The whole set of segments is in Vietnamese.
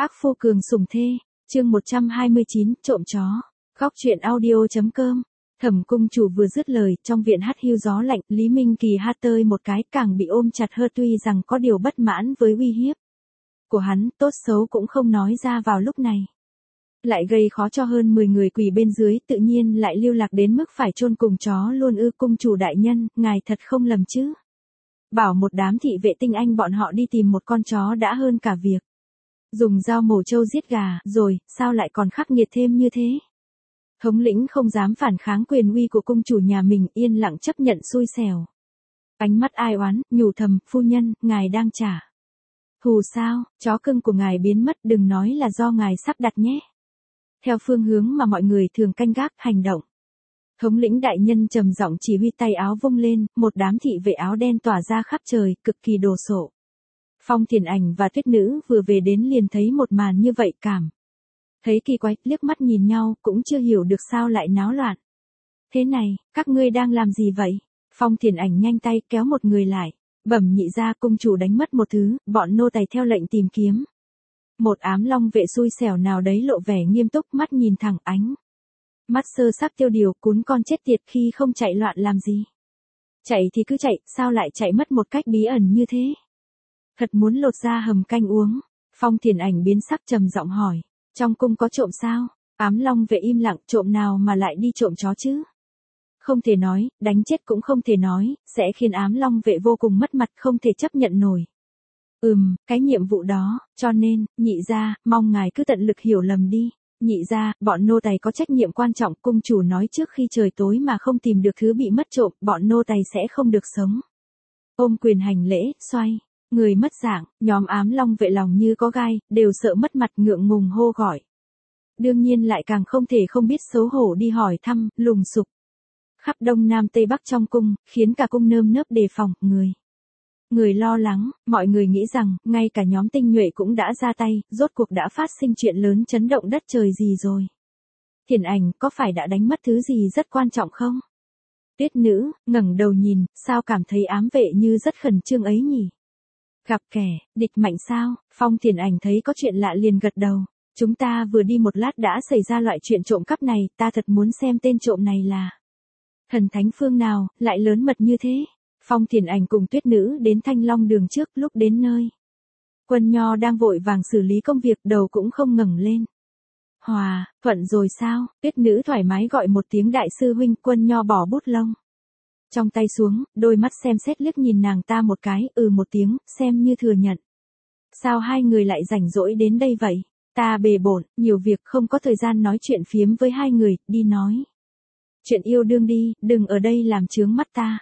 Ác phu cường sủng thê, chương 129, trộm chó. Góc truyện audio.com. Thẩm cung chủ vừa dứt lời, trong viện hắt hiu gió lạnh, Lý Minh Kỳ hát tơi một cái, càng bị ôm chặt hơn, tuy rằng có điều bất mãn với uy hiếp của hắn, tốt xấu cũng không nói ra vào lúc này. Lại gây khó cho hơn 10 người quỳ bên dưới, tự nhiên lại lưu lạc đến mức phải chôn cùng chó luôn ư. Cung chủ đại nhân, ngài thật không lầm chứ? Bảo một đám thị vệ tinh anh bọn họ đi tìm một con chó đã hơn cả việc dùng dao mổ trâu giết gà, rồi, sao lại còn khắc nghiệt thêm như thế? Thống lĩnh không dám phản kháng quyền uy của cung chủ nhà mình, yên lặng chấp nhận xui xẻo. Ánh mắt ai oán, nhủ thầm, phu nhân, ngài đang trả thù sao? Chó cưng của ngài biến mất, đừng nói là do ngài sắp đặt nhé. Theo phương hướng mà mọi người thường canh gác, hành động. Thống lĩnh đại nhân trầm giọng chỉ huy, tay áo vung lên, một đám thị vệ áo đen tỏa ra khắp trời, cực kỳ đồ sộ. Phong Thiền Ảnh và Tuyết Nữ vừa về đến liền thấy một màn như vậy, cảm thấy kỳ quái, liếc mắt nhìn nhau, cũng chưa hiểu được sao lại náo loạn. Thế này, các ngươi đang làm gì vậy? Phong Thiền Ảnh nhanh tay kéo một người lại, bẩm nhị gia, cung chủ đánh mất một thứ, bọn nô tài theo lệnh tìm kiếm. Một ám long vệ xui xẻo nào đấy lộ vẻ nghiêm túc, mắt nhìn thẳng, ánh mắt sơ sắp tiêu điều, cún con chết tiệt, khi không chạy loạn làm gì? Chạy thì cứ chạy, sao lại chạy mất một cách bí ẩn như thế? Thật muốn lột ra hầm canh uống. Phong Thiền Ảnh biến sắc, trầm giọng hỏi, trong cung có trộm sao? Ám long vệ im lặng, trộm nào mà lại đi trộm chó chứ? Không thể nói, đánh chết cũng không thể nói, sẽ khiến ám long vệ vô cùng mất mặt, không thể chấp nhận nổi. Cái nhiệm vụ đó, cho nên, nhị gia, mong ngài cứ tận lực hiểu lầm đi. Nhị gia, bọn nô tài có trách nhiệm quan trọng, cung chủ nói trước khi trời tối mà không tìm được thứ bị mất trộm, bọn nô tài sẽ không được sống. Ôm quyền hành lễ, xoay người mất dạng, nhóm ám long vệ lòng như có gai, đều sợ mất mặt, ngượng ngùng hô gọi. Đương nhiên lại càng không thể không biết xấu hổ đi hỏi thăm, lùng sục khắp đông nam tây bắc trong cung, khiến cả cung nơm nớp đề phòng, người lo lắng. Mọi người nghĩ rằng, ngay cả nhóm tinh nhuệ cũng đã ra tay, rốt cuộc đã phát sinh chuyện lớn chấn động đất trời gì rồi. Thiền Ảnh, có phải đã đánh mất thứ gì rất quan trọng không? Tuyết Nữ ngẩng đầu nhìn, sao cảm thấy ám vệ như rất khẩn trương ấy nhỉ? Gặp kẻ địch mạnh sao? Phong Thiền Ảnh thấy có chuyện lạ liền gật đầu. Chúng ta vừa đi một lát đã xảy ra loại chuyện trộm cắp này, ta thật muốn xem tên trộm này là thần thánh phương nào, lại lớn mật như thế. Phong Thiền Ảnh cùng Tuyết Nữ đến Thanh Long đường trước, lúc đến nơi, Quân Nho đang vội vàng xử lý công việc, đầu cũng không ngẩng lên. Thuận rồi sao? Tuyết Nữ thoải mái gọi một tiếng, đại sư huynh. Quân Nho bỏ bút lông trong tay xuống, đôi mắt xem xét liếc nhìn nàng ta một cái, một tiếng, xem như thừa nhận. Sao hai người lại rảnh rỗi đến đây vậy? Ta bề bộn, nhiều việc, không có thời gian nói chuyện phiếm với hai người, đi nói chuyện yêu đương đi, đừng ở đây làm chướng mắt ta.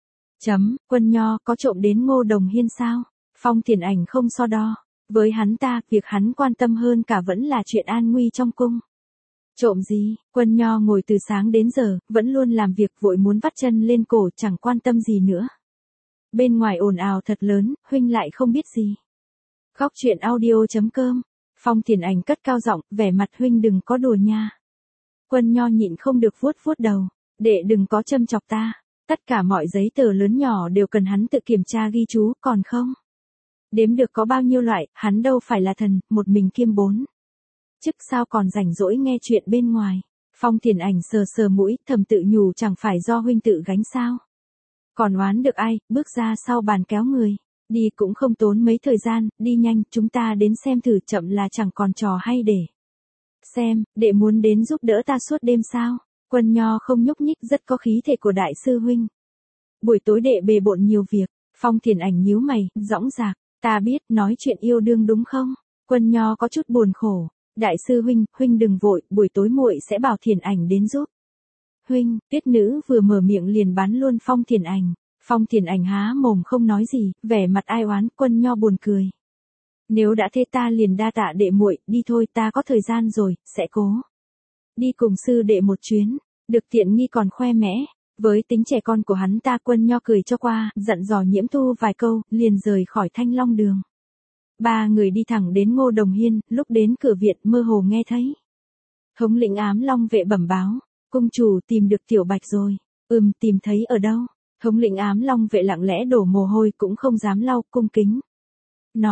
Quân Nho, có trộm đến Ngô Đồng Hiên sao? Phong Thiền Ảnh không so đo với hắn ta, việc hắn quan tâm hơn cả vẫn là chuyện an nguy trong cung. Trộm gì? Quân Nho ngồi từ sáng đến giờ, vẫn luôn làm việc, vội muốn vắt chân lên cổ, chẳng quan tâm gì nữa. Bên ngoài ồn ào thật lớn, huynh lại không biết gì. Góc truyện audio.com. Phong Thiền Ảnh cất cao giọng, vẻ mặt, huynh đừng có đùa nha. Quân Nho nhịn không được vuốt vuốt đầu, đệ đừng có châm chọc ta. Tất cả mọi giấy tờ lớn nhỏ đều cần hắn tự kiểm tra ghi chú, còn không đếm được có bao nhiêu loại, hắn đâu phải là thần, một mình kiêm 4 chức, sao còn rảnh rỗi nghe chuyện bên ngoài. Phong Thiền Ảnh sờ sờ mũi, thầm tự nhủ, chẳng phải do huynh tự gánh sao? Còn oán được ai? Bước ra sau bàn kéo người đi, cũng không tốn mấy thời gian, đi nhanh, chúng ta đến xem thử, chậm là chẳng còn trò hay để xem. Đệ muốn đến giúp đỡ ta suốt đêm sao? Quân Nho không nhúc nhích, rất có khí thể của đại sư huynh. Buổi tối đệ bề bộn nhiều việc. Phong Thiền Ảnh nhíu mày, dõng dạc, ta biết, nói chuyện yêu đương đúng không? Quân Nho có chút buồn khổ. Đại sư huynh, huynh đừng vội, buổi tối muội sẽ bảo Thiền Ảnh đến giúp huynh. Tuyết Nữ vừa mở miệng liền bán luôn Phong Thiền Ảnh. Phong Thiền Ảnh há mồm không nói gì, vẻ mặt ai oán. Quân Nho buồn cười. Nếu đã thế ta liền đa tạ đệ muội, đi thôi, ta có thời gian rồi, sẽ cố đi cùng sư đệ một chuyến. Được tiện nghi còn khoe mẽ. Với tính trẻ con của hắn ta, Quân Nho cười cho qua, dặn dò Nhiễm Thu vài câu, liền rời khỏi Thanh Long đường. Ba người đi thẳng đến Ngô Đồng Hiên, lúc đến cửa viện mơ hồ nghe thấy thống lĩnh ám long vệ bẩm báo, cung chủ tìm được Tiểu Bạch rồi. Tìm thấy ở đâu? Thống lĩnh ám long vệ lặng lẽ đổ mồ hôi, cũng không dám lau, cung kính nói,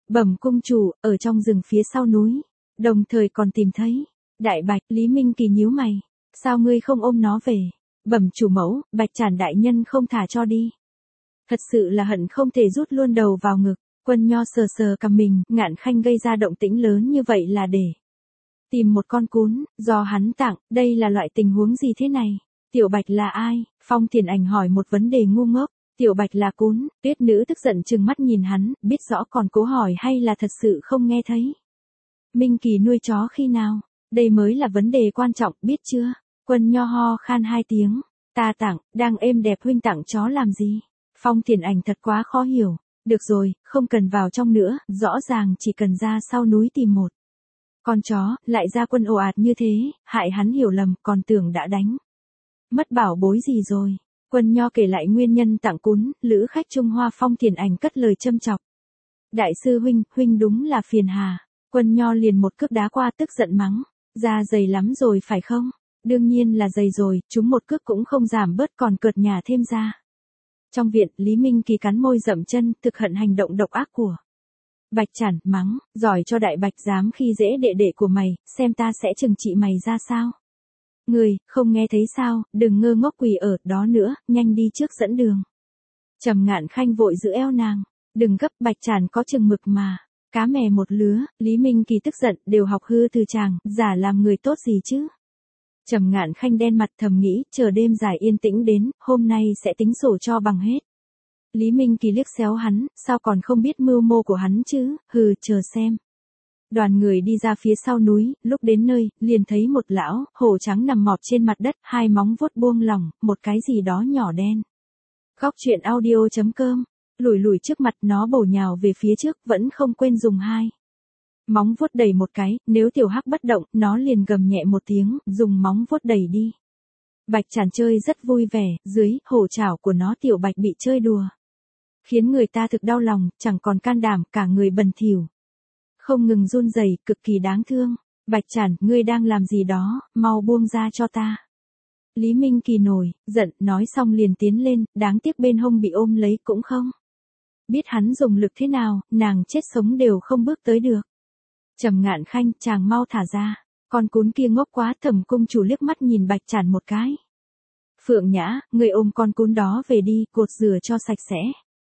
Bẩm cung chủ, ở trong rừng phía sau núi, đồng thời còn tìm thấy. Đại Bạch, Lý Minh Kỳ nhíu mày, sao ngươi không ôm nó về? Bẩm chủ mẫu, Bạch Trản đại nhân không thả cho đi. Thật sự là hận không thể rút luôn đầu vào ngực. Quân Nho sờ sờ cằm mình, Ngạn Khanh gây ra động tĩnh lớn như vậy là để tìm một con cún, do hắn tặng, đây là loại tình huống gì thế này? Tiểu Bạch là ai? Phong Thiền Ảnh hỏi một vấn đề ngu ngốc. Tiểu Bạch là cún, Tuyết nữ tức giận trừng mắt nhìn hắn, biết rõ còn cố hỏi hay là thật sự không nghe thấy. Minh Kỳ nuôi chó khi nào? Đây mới là vấn đề quan trọng, biết chưa? Quân Nho ho khan 2 tiếng. Ta tặng, đang êm đẹp huynh tặng chó làm gì? Phong Thiền Ảnh thật quá khó hiểu. Được rồi, không cần vào trong nữa, rõ ràng chỉ cần ra sau núi tìm một con chó, lại ra quân ồ ạt như thế, hại hắn hiểu lầm, còn tưởng đã đánh mất bảo bối gì rồi. Quân Nho kể lại nguyên nhân tặng cún, lữ khách Trung Hoa. Phong Thiền Ảnh cất lời châm chọc. Đại sư huynh đúng là phiền hà. Quân Nho liền một cước đá qua tức giận mắng. Da dày lắm rồi phải không? Đương nhiên là dày rồi, chúng một cước cũng không giảm bớt còn cợt nhả thêm ra. Trong viện, Lý Minh Kỳ cắn môi dậm chân, thực hận hành động độc ác của Bạch Trản, mắng, giỏi cho Đại Bạch dám khi dễ đệ đệ của mày, xem ta sẽ trừng trị mày ra sao. Người, không nghe thấy sao, đừng ngơ ngốc quỳ ở đó nữa, nhanh đi trước dẫn đường. Trầm Ngạn Khanh vội giữ eo nàng, đừng gấp, Bạch Trản có chừng mực mà. Cá mè một lứa, Lý Minh Kỳ tức giận, đều học hư từ chàng, giả làm người tốt gì chứ. Trầm Ngạn Khanh đen mặt thầm nghĩ, chờ đêm dài yên tĩnh đến, hôm nay sẽ tính sổ cho bằng hết. Lý Minh Kỳ liếc xéo hắn, sao còn không biết mưu mô của hắn chứ, hừ, chờ xem. Đoàn người đi ra phía sau núi, lúc đến nơi, liền thấy một lão, hổ trắng nằm mọp trên mặt đất, 2 móng vuốt buông lỏng, một cái gì đó nhỏ đen. Góc truyện audio.com, lùi trước mặt nó bổ nhào về phía trước, vẫn không quên dùng 2 móng vuốt đẩy một cái, nếu tiểu hắc bất động, nó liền gầm nhẹ một tiếng, dùng móng vuốt đẩy đi. Bạch Trản chơi rất vui vẻ, dưới hổ chảo của nó Tiểu Bạch bị chơi đùa. Khiến người ta thực đau lòng, chẳng còn can đảm, cả người bần thỉu. Không ngừng run rẩy, cực kỳ đáng thương. Bạch Trản, ngươi đang làm gì đó, mau buông ra cho ta. Lý Minh Kỳ nổi, giận, nói xong liền tiến lên, đáng tiếc bên hông bị ôm lấy cũng không biết hắn dùng lực thế nào, nàng chết sống đều không bước tới được. Trầm Ngạn Khanh, chàng mau thả ra. Con cún kia ngốc quá. Thẩm cung chủ liếc mắt nhìn Bạch Trản một cái. Phượng Nhã, người ôm con cún đó về đi, cột rửa cho sạch sẽ.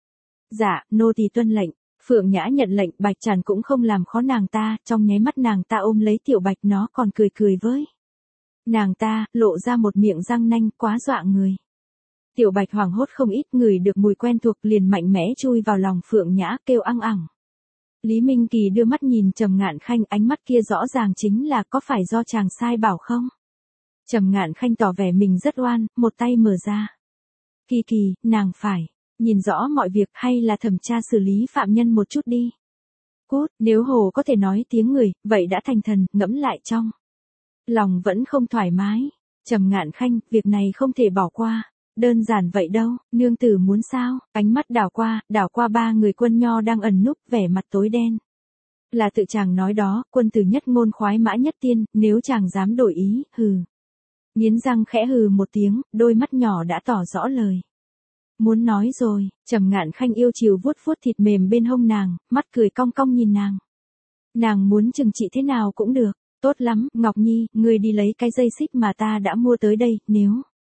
Dạ, nô tỳ tuân lệnh. Phượng Nhã nhận lệnh, Bạch Trản cũng không làm khó nàng ta, trong nháy mắt nàng ta ôm lấy Tiểu Bạch, nó còn cười cười với nàng ta, lộ ra một miệng răng nanh quá dọa người. Tiểu Bạch hoảng hốt không ít, ngửi được mùi quen thuộc liền mạnh mẽ chui vào lòng Phượng Nhã, kêu ăng ẳng. Lý Minh Kỳ đưa mắt nhìn Trầm Ngạn Khanh, ánh mắt kia rõ ràng chính là có phải do chàng sai bảo không? Trầm Ngạn Khanh tỏ vẻ mình rất oan, một tay mở ra. Kỳ Kỳ, nàng phải nhìn rõ mọi việc hay là thẩm tra xử lý phạm nhân một chút đi. Cút, nếu hồ có thể nói tiếng người, vậy đã thành thần, ngẫm lại trong lòng vẫn không thoải mái. Trầm Ngạn Khanh, việc này không thể bỏ qua. Đơn giản vậy đâu, nương tử muốn sao? Ánh mắt đảo qua 3 người Quân Nho đang ẩn núp, vẻ mặt tối đen. Là tự chàng nói đó, quân tử nhất ngôn khoái mã nhất tiên, nếu chàng dám đổi ý, hừ. Nghiến răng khẽ hừ một tiếng, đôi mắt nhỏ đã tỏ rõ lời. Muốn nói rồi, Trầm Ngạn Khanh yêu chiều vuốt vuốt thịt mềm bên hông nàng, mắt cười cong cong nhìn nàng. Nàng muốn trừng trị thế nào cũng được, tốt lắm, Ngọc Nhi, ngươi đi lấy cái dây xích mà ta đã mua tới đây, nếu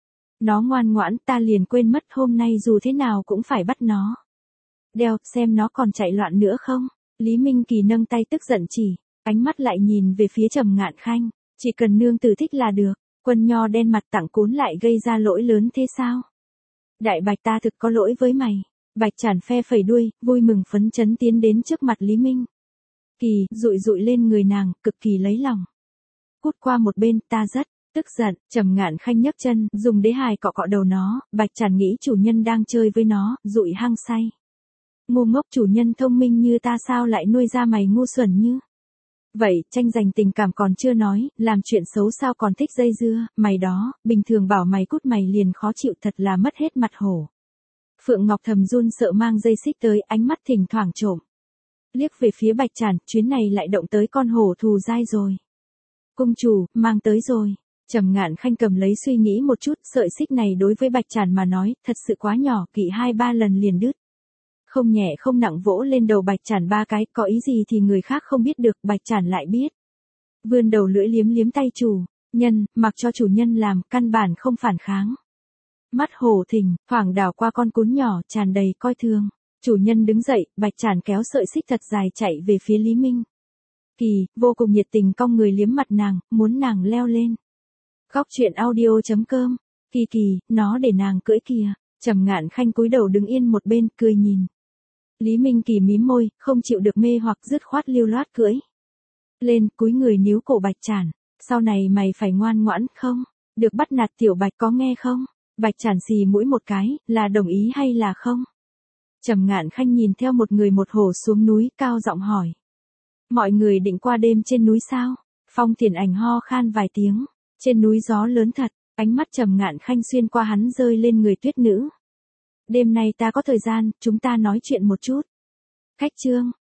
nó ngoan ngoãn ta liền quên mất hôm nay dù thế nào cũng phải bắt nó. Đeo, xem nó còn chạy loạn nữa không? Lý Minh Kỳ nâng tay tức giận chỉ, ánh mắt lại nhìn về phía Trầm Ngạn Khanh, chỉ cần nương tử thích là được. Quân Nho đen mặt tặng cún lại gây ra lỗi lớn thế sao? Đại Bạch ta thực có lỗi với mày. Bạch Trản phe phẩy đuôi, vui mừng phấn chấn tiến đến trước mặt Lý Minh Kỳ, dụi lên người nàng, cực kỳ lấy lòng. Cút qua một bên, ta rất tức giận. Trầm Ngạn Khanh nhấc chân, dùng đế hài cọ đầu nó. Bạch Trản nghĩ chủ nhân đang chơi với nó, dụi hăng say. Ngu ngốc, chủ nhân thông minh như ta sao lại nuôi ra mày ngu xuẩn như vậy? Tranh giành tình cảm còn chưa nói, làm chuyện xấu sao còn thích dây dưa, mày đó, bình thường bảo mày cút mày liền khó chịu, thật là mất hết mặt hổ. Phượng Ngọc thầm run sợ mang dây xích tới, ánh mắt thỉnh thoảng trộm liếc về phía Bạch Trản, chuyến này lại động tới con hổ thù dai rồi. Cung chủ, mang tới rồi. Trầm Ngạn Khanh cầm lấy suy nghĩ một chút, sợi xích này đối với Bạch Trản mà nói, thật sự quá nhỏ, kỵ 2-3 lần liền đứt. Không nhẹ không nặng vỗ lên đầu Bạch Trản 3 cái, có ý gì thì người khác không biết được, Bạch Trản lại biết. Vươn đầu lưỡi liếm liếm tay chủ nhân, mặc cho chủ nhân làm, căn bản không phản kháng. Mắt hổ thình, thoảng đảo qua con cún nhỏ, tràn đầy coi thường. Chủ nhân đứng dậy, Bạch Trản kéo sợi xích thật dài chạy về phía Lý Minh Kỳ, vô cùng nhiệt tình cong người liếm mặt nàng, muốn nàng leo lên. Góc truyện audio.com. Kỳ Kỳ, nó để nàng cưỡi kìa. Trầm Ngạn Khanh cúi đầu đứng yên một bên, cười nhìn. Lý Minh Kỳ mím môi, không chịu được mê hoặc, dứt khoát lưu loát cưỡi lên, cúi người níu cổ Bạch Trản. Sau này mày phải ngoan ngoãn, không được bắt nạt tiểu Bạch, có nghe không? Bạch Trản xì mũi một cái, là đồng ý hay là không? Trầm Ngạn Khanh nhìn theo một người một hổ xuống núi, cao giọng hỏi. Mọi người định qua đêm trên núi sao? Phong Thiền Ảnh ho khan vài tiếng. Trên núi gió lớn thật, ánh mắt Trầm Ngạn Khanh xuyên qua hắn rơi lên người tuyết nữ. Đêm nay ta có thời gian, chúng ta nói chuyện một chút. Khách trương,